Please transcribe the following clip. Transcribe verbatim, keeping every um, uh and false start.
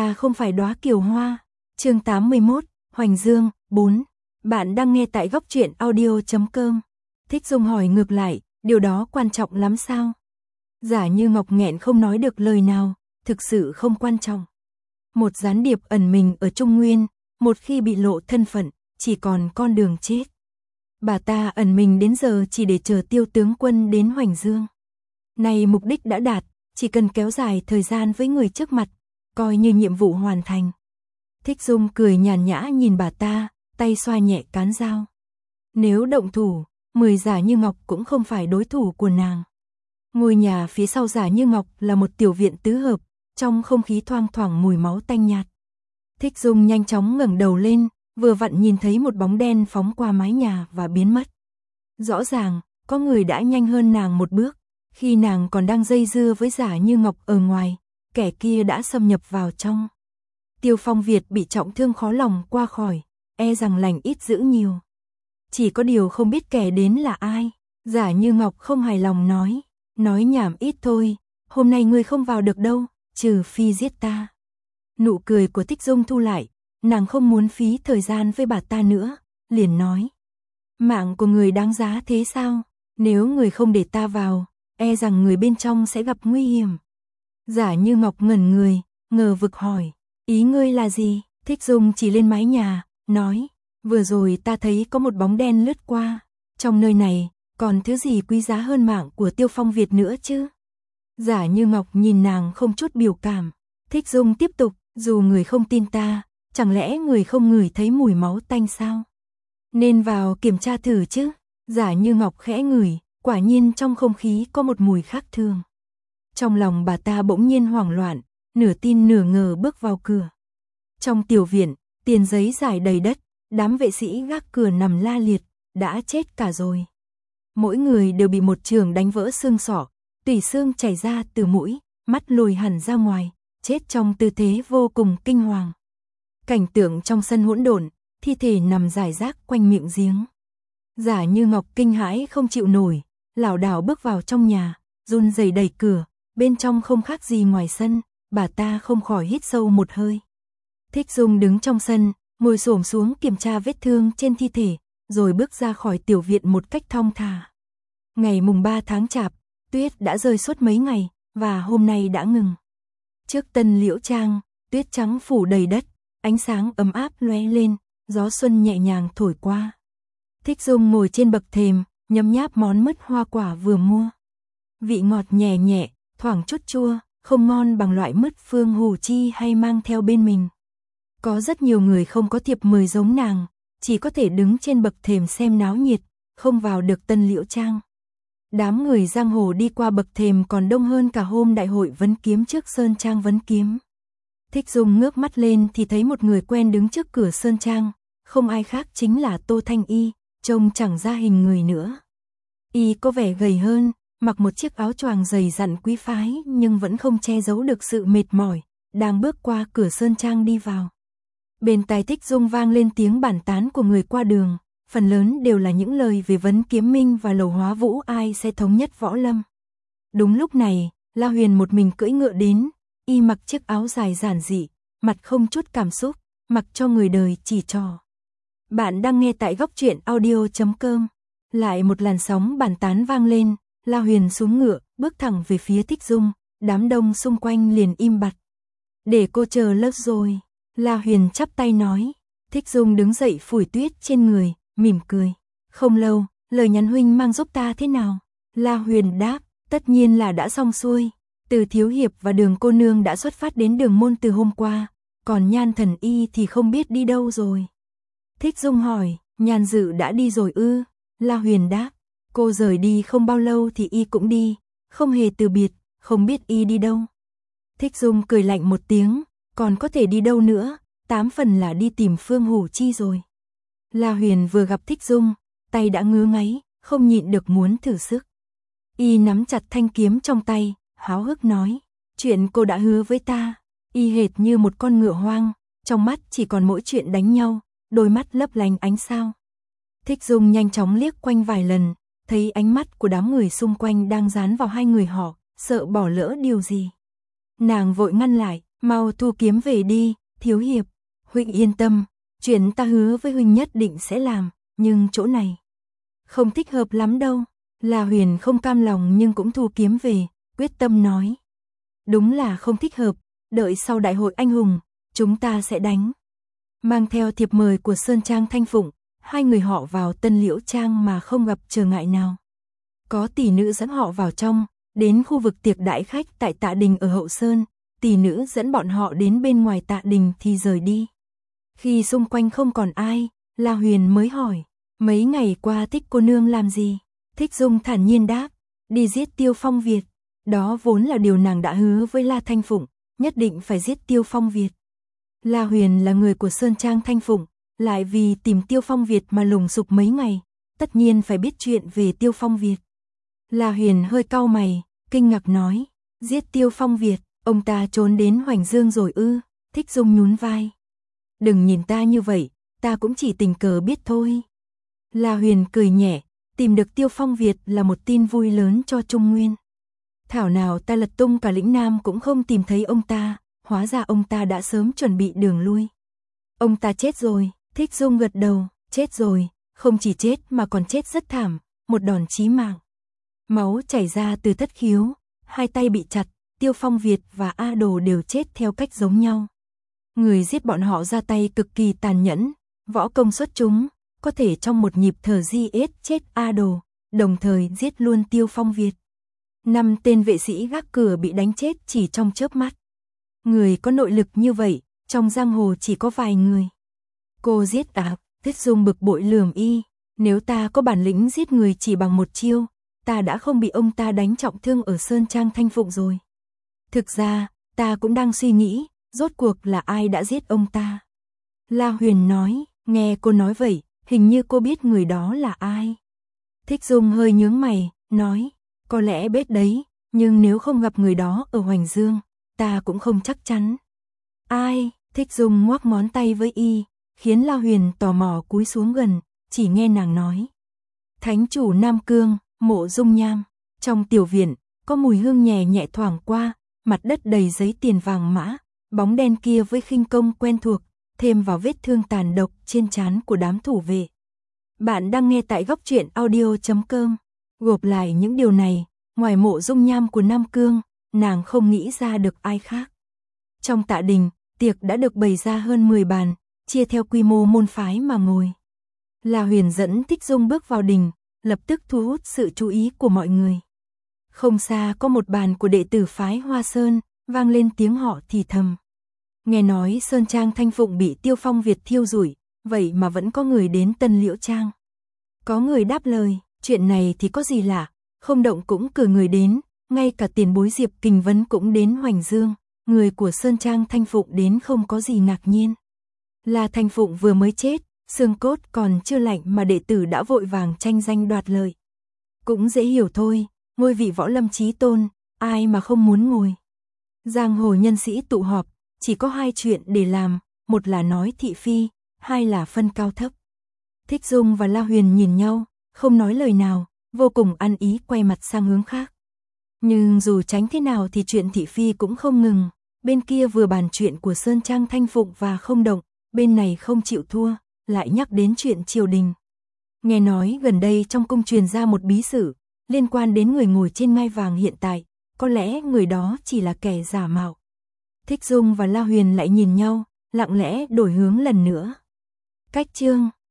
Ta không phải đóa kiều hoa. Chương tám mươi mốt, Hoành Dương, bốn. Bạn đang nghe tại góc truyện audio chấm com. Thích Dung hỏi ngược lại, điều đó quan trọng lắm sao? Giả Như Ngọc nghẹn không nói được lời nào, thực sự không quan trọng. Một gián điệp ẩn mình ở Trung Nguyên, một khi bị lộ thân phận, chỉ còn con đường chết. Bà ta ẩn mình đến giờ chỉ để chờ Tiêu tướng quân đến Hoành Dương. Này mục đích đã đạt, chỉ cần kéo dài thời gian với người trước mặt, coi như nhiệm vụ hoàn thành. Thích Dung cười nhàn nhã nhìn bà ta, tay xoa nhẹ cán dao. Nếu động thủ, mười Giả Như Ngọc cũng không phải đối thủ của nàng. Ngôi nhà phía sau Giả Như Ngọc là một tiểu viện tứ hợp, trong không khí thoang thoảng mùi máu tanh nhạt. Thích Dung nhanh chóng ngẩng đầu lên, vừa vặn nhìn thấy một bóng đen phóng qua mái nhà và biến mất. Rõ ràng, có người đã nhanh hơn nàng một bước, khi nàng còn đang dây dưa với Giả Như Ngọc ở ngoài, kẻ kia đã xâm nhập vào trong. Tiêu Phong Việt bị trọng thương khó lòng qua khỏi, e rằng lành ít dữ nhiều. Chỉ có điều không biết kẻ đến là ai. Giả Như Ngọc không hài lòng nói, nói nhảm ít thôi, hôm nay ngươi không vào được đâu, trừ phi giết ta. Nụ cười của Thích Dung thu lại, nàng không muốn phí thời gian với bà ta nữa, liền nói. Mạng của người đáng giá thế sao? Nếu người không để ta vào, e rằng người bên trong sẽ gặp nguy hiểm. Giả Như Ngọc ngẩn người, ngờ vực hỏi, ý ngươi là gì? Thích Dung chỉ lên mái nhà, nói, vừa rồi ta thấy có một bóng đen lướt qua, trong nơi này, còn thứ gì quý giá hơn mạng của Tiêu Phong Việt nữa chứ? Giả Như Ngọc nhìn nàng không chút biểu cảm. Thích Dung tiếp tục, dù người không tin ta, chẳng lẽ người không ngửi thấy mùi máu tanh sao? Nên vào kiểm tra thử chứ. Giả Như Ngọc khẽ ngửi, quả nhiên trong không khí có một mùi khác thường. Trong lòng bà ta bỗng nhiên hoảng loạn, nửa tin nửa ngờ bước vào cửa. Trong tiểu viện, tiền giấy rải đầy đất, đám vệ sĩ gác cửa nằm la liệt, đã chết cả rồi. Mỗi người đều bị một chưởng đánh vỡ xương sọ, tủy xương chảy ra từ mũi, mắt lồi hẳn ra ngoài, chết trong tư thế vô cùng kinh hoàng. Cảnh tượng trong sân hỗn độn, thi thể nằm rải rác quanh miệng giếng. Giả Như Ngọc kinh hãi không chịu nổi, lảo đảo bước vào trong nhà, run rẩy đẩy cửa, bên trong không khác gì ngoài sân, bà ta không khỏi hít sâu một hơi. Thích Dung đứng trong sân, ngồi xổm xuống kiểm tra vết thương trên thi thể, rồi bước ra khỏi tiểu viện một cách thong thả. Ngày mùng ba tháng Chạp, tuyết đã rơi suốt mấy ngày, và hôm nay đã ngừng. Trước Tân Liễu Trang, tuyết trắng phủ đầy đất, ánh sáng ấm áp lóe lên, gió xuân nhẹ nhàng thổi qua. Thích Dung ngồi trên bậc thềm, nhấm nháp món mứt hoa quả vừa mua. Vị ngọt nhẹ nhẹ, thoảng chút chua, không ngon bằng loại mứt Phương Hủ Chi hay mang theo bên mình. Có rất nhiều người không có thiệp mời giống nàng, chỉ có thể đứng trên bậc thềm xem náo nhiệt, không vào được Tân Liễu Trang. Đám người giang hồ đi qua bậc thềm còn đông hơn cả hôm đại hội vấn kiếm trước Sơn Trang vấn kiếm. Thích Dung ngước mắt lên thì thấy một người quen đứng trước cửa Sơn Trang, không ai khác chính là Tô Thanh Y, trông chẳng ra hình người nữa. Y có vẻ gầy hơn, mặc một chiếc áo choàng dày dặn quý phái nhưng vẫn không che giấu được sự mệt mỏi, đang bước qua cửa Sơn Trang đi vào. Bên tai Thích Dung vang lên tiếng bàn tán của người qua đường, phần lớn đều là những lời về vấn kiếm minh và Lầu Hóa Vũ ai sẽ thống nhất võ lâm. Đúng lúc này, La Huyền một mình cưỡi ngựa đến, y mặc chiếc áo dài giản dị, mặt không chút cảm xúc, mặc cho người đời chỉ trò. Bạn đang nghe tại góc truyện audio chấm com. Lại một làn sóng bàn tán vang lên, La Huyền xuống ngựa, bước thẳng về phía Thích Dung, đám đông xung quanh liền im bặt. Để cô chờ lớp rồi. La Huyền chắp tay nói. Thích Dung đứng dậy phủi tuyết trên người, mỉm cười. Không lâu, lời nhắn huynh mang giúp ta thế nào? La Huyền đáp, tất nhiên là đã xong xuôi. Từ Thiếu Hiệp và Đường cô nương đã xuất phát đến Đường môn từ hôm qua, còn Nhan Thần Y thì không biết đi đâu rồi. Thích Dung hỏi, Nhan Dự đã đi rồi ư? La Huyền đáp, cô rời đi không bao lâu thì y cũng đi, không hề từ biệt, không biết y đi đâu. Thích Dung cười lạnh một tiếng, còn có thể đi đâu nữa, tám phần là đi tìm Phương Hủ Chi rồi. La Huyền vừa gặp Thích Dung, tay đã ngứa ngáy, không nhịn được muốn thử sức. Y nắm chặt thanh kiếm trong tay, háo hức nói, chuyện cô đã hứa với ta. Y hệt như một con ngựa hoang, trong mắt chỉ còn mỗi chuyện đánh nhau, đôi mắt lấp lánh ánh sao. Thích Dung nhanh chóng liếc quanh vài lần, thấy ánh mắt của đám người xung quanh đang dán vào hai người họ, sợ bỏ lỡ điều gì. Nàng vội ngăn lại, Mau thu kiếm về đi, thiếu hiệp. Huynh yên tâm, chuyện ta hứa với huynh nhất định sẽ làm, nhưng chỗ này không thích hợp lắm đâu. La Huyền không cam lòng nhưng cũng thu kiếm về, quyết tâm nói. Đúng là không thích hợp, đợi sau đại hội anh hùng, chúng ta sẽ đánh. Mang theo thiệp mời của Sơn Trang Thanh Phụng, hai người họ vào Tân Liễu Trang mà không gặp trở ngại nào. Có tỷ nữ dẫn họ vào trong, đến khu vực tiệc đãi khách tại Tạ Đình ở Hậu Sơn, tỷ nữ dẫn bọn họ đến bên ngoài Tạ Đình thì rời đi. Khi xung quanh không còn ai, La Huyền mới hỏi, mấy ngày qua Thích cô nương làm gì? Thích Dung thản nhiên đáp, đi giết Tiêu Phong Việt. Đó vốn là điều nàng đã hứa với La Thanh Phụng, nhất định phải giết Tiêu Phong Việt. La Huyền là người của Sơn Trang Thanh Phụng, lại vì tìm Tiêu Phong Việt mà lùng sục mấy ngày, tất nhiên phải biết chuyện về Tiêu Phong Việt. La Huyền hơi cau mày, kinh ngạc nói, giết Tiêu Phong Việt, ông ta trốn đến Hoành Dương rồi ư? Thích Dung nhún vai. Đừng nhìn ta như vậy, ta cũng chỉ tình cờ biết thôi. La Huyền cười nhẹ, tìm được Tiêu Phong Việt là một tin vui lớn cho Trung Nguyên. Thảo nào ta lật tung cả lĩnh Nam cũng không tìm thấy ông ta, hóa ra ông ta đã sớm chuẩn bị đường lui. Ông ta chết rồi, Thích Dung gật đầu, chết rồi, không chỉ chết mà còn chết rất thảm, một đòn chí mạng. Máu chảy ra từ thất khiếu, hai tay bị chặt, Tiêu Phong Việt và A Đồ đều chết theo cách giống nhau. Người giết bọn họ ra tay cực kỳ tàn nhẫn, võ công xuất chúng, có thể trong một nhịp thở di ết chết A Đồ, đồng thời giết luôn Tiêu Phong Việt. Năm tên vệ sĩ gác cửa bị đánh chết chỉ trong chớp mắt. Người có nội lực như vậy, trong giang hồ chỉ có vài người. Cô giết à? Thích Dung bực bội lườm y, nếu ta có bản lĩnh giết người chỉ bằng một chiêu, ta đã không bị ông ta đánh trọng thương ở Sơn Trang Thanh Phụng rồi. Thực ra, ta cũng đang suy nghĩ, rốt cuộc là ai đã giết ông ta. La Huyền nói, nghe cô nói vậy, hình như cô biết người đó là ai. Thích Dung hơi nhướng mày, nói, có lẽ biết đấy, nhưng nếu không gặp người đó ở Hoành Dương, ta cũng không chắc chắn. Ai? Thích Dung ngoắc ngón tay với y, khiến La Huyền tò mò cúi xuống gần, chỉ nghe nàng nói. Thánh chủ Nam Cương, Mộ Dung Nham. Trong tiểu viện, có mùi hương nhẹ nhẹ thoảng qua, mặt đất đầy giấy tiền vàng mã, bóng đen kia với khinh công quen thuộc, thêm vào vết thương tàn độc trên trán của đám thủ vệ. Bạn đang nghe tại góc truyện audio chấm com. Gộp lại những điều này, ngoài Mộ Dung Nham của Nam Cương, nàng không nghĩ ra được ai khác. Trong Tạ Đình, tiệc đã được bày ra hơn mười bàn, chia theo quy mô môn phái mà ngồi. La Huyền dẫn Thích Dung bước vào đình, lập tức thu hút sự chú ý của mọi người. Không xa có một bàn của đệ tử phái Hoa Sơn, vang lên tiếng họ thì thầm. Nghe nói Sơn Trang Thanh Phụng bị Tiêu Phong Việt thiêu rủi, vậy mà vẫn có người đến Tân Liễu Trang. Có người đáp lời, chuyện này thì có gì lạ, không động cũng cử người đến, ngay cả tiền bối Diệp Kình Vấn cũng đến Hoành Dương, người của Sơn Trang Thanh Phụng đến không có gì ngạc nhiên. Là Thanh Phụng vừa mới chết, xương cốt còn chưa lạnh mà đệ tử đã vội vàng tranh danh đoạt lợi. Cũng dễ hiểu thôi, ngôi vị võ lâm chí tôn, ai mà không muốn ngồi. Giang hồ nhân sĩ tụ họp, chỉ có hai chuyện để làm, một là nói thị phi, hai là phân cao thấp. Thích Dung và La Huyền nhìn nhau, không nói lời nào, vô cùng ăn ý quay mặt sang hướng khác. Nhưng dù tránh thế nào thì chuyện thị phi cũng không ngừng, bên kia vừa bàn chuyện của Sơn Trang Thanh Phụng và không động, bên này không chịu thua, lại nhắc đến chuyện triều đình. Nghe nói gần đây trong cung truyền ra một bí sử, liên quan đến người ngồi trên ngai vàng hiện tại, có lẽ người đó chỉ là kẻ giả mạo. Thích Dung và La Huyền lại nhìn nhau, lặng lẽ đổi hướng lần nữa. Cách chương